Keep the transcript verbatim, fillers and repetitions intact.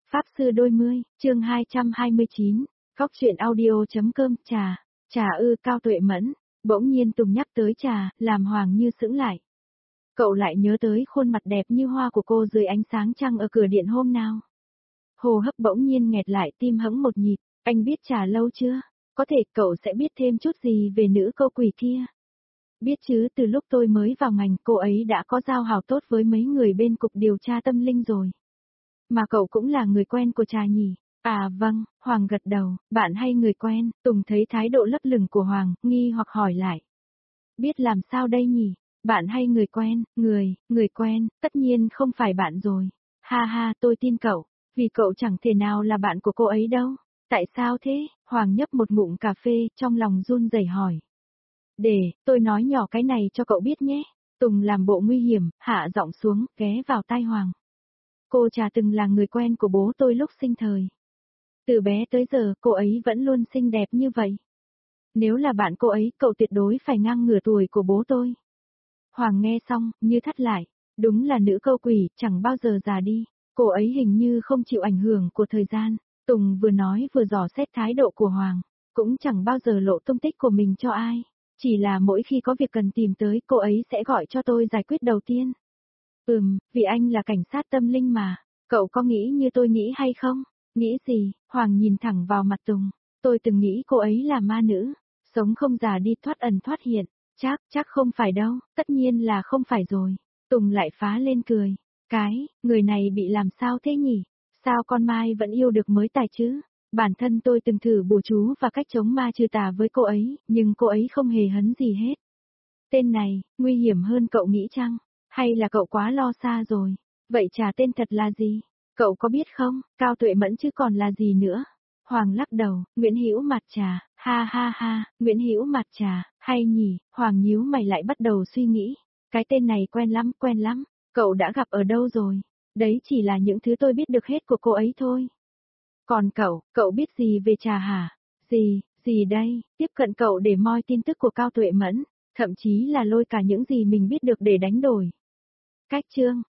Pháp sư đôi mươi, chương hai trăm hai mươi chín, Cóc truyện audio.com, trà, trà ư Cao Tuệ Mẫn, bỗng nhiên Tùng nhắc tới trà, làm Hoàng Như sững lại. Cậu lại nhớ tới khuôn mặt đẹp như hoa của cô dưới ánh sáng trăng ở cửa điện hôm nào. Hô hấp bỗng nhiên nghẹt lại, tim hững một nhịp, anh biết trà lâu chưa? Có thể cậu sẽ biết thêm chút gì về nữ câu quỷ kia. Biết chứ, từ lúc tôi mới vào ngành cô ấy đã có giao hảo tốt với mấy người bên cục điều tra tâm linh rồi. Mà cậu cũng là người quen của trà nhỉ? À vâng, Hoàng gật đầu, bạn hay người quen. Tùng thấy thái độ lấp lửng của Hoàng, nghi hoặc hỏi lại. Biết làm sao đây nhỉ? Bạn hay người quen, người, người quen, tất nhiên không phải bạn rồi. Ha ha, tôi tin cậu, vì cậu chẳng thể nào là bạn của cô ấy đâu. Tại sao thế? Hoàng nhấp một ngụm cà phê, trong lòng run rẩy hỏi. Để, tôi nói nhỏ cái này cho cậu biết nhé. Tùng làm bộ nguy hiểm, hạ giọng xuống, ghé vào tai Hoàng. Cô trà từng là người quen của bố tôi lúc sinh thời. Từ bé tới giờ, cô ấy vẫn luôn xinh đẹp như vậy. Nếu là bạn cô ấy, cậu tuyệt đối phải ngang ngửa tuổi của bố tôi. Hoàng nghe xong, như thắt lại. Đúng là nữ câu quỷ, chẳng bao giờ già đi. Cô ấy hình như không chịu ảnh hưởng của thời gian. Tùng vừa nói vừa dò xét thái độ của Hoàng. Cũng chẳng bao giờ lộ tung tích của mình cho ai. Chỉ là mỗi khi có việc cần tìm tới, cô ấy sẽ gọi cho tôi giải quyết đầu tiên. Ừm, vì anh là cảnh sát tâm linh mà. Cậu có nghĩ như tôi nghĩ hay không? Nghĩ gì? Hoàng nhìn thẳng vào mặt Tùng. Tôi từng nghĩ cô ấy là ma nữ. Sống không già đi, thoát ẩn thoát hiện. Chắc, chắc không phải đâu, tất nhiên là không phải rồi. Tùng lại phá lên cười. Cái, người này bị làm sao thế nhỉ? Sao con Mai vẫn yêu được mới tài chứ? Bản thân tôi từng thử bùa chú và cách chống ma trừ tà với cô ấy, nhưng cô ấy không hề hấn gì hết. Tên này, nguy hiểm hơn cậu nghĩ chăng? Hay là cậu quá lo xa rồi? Vậy trà tên thật là gì? Cậu có biết không? Cao Tuệ Mẫn chứ còn là gì nữa? Hoàng lắc đầu, Nguyễn Hữu Mặt Trà, ha ha ha, Nguyễn Hữu Mặt Trà, hay nhỉ? Hoàng nhíu mày lại bắt đầu suy nghĩ. Cái tên này quen lắm, quen lắm. Cậu đã gặp ở đâu rồi? Đấy chỉ là những thứ tôi biết được hết của cô ấy thôi. Còn cậu, cậu biết gì về trà hả? Gì, gì đây? Tiếp cận cậu để moi tin tức của Cao Tuệ Mẫn, thậm chí là lôi cả những gì mình biết được để đánh đổi. Cách chương,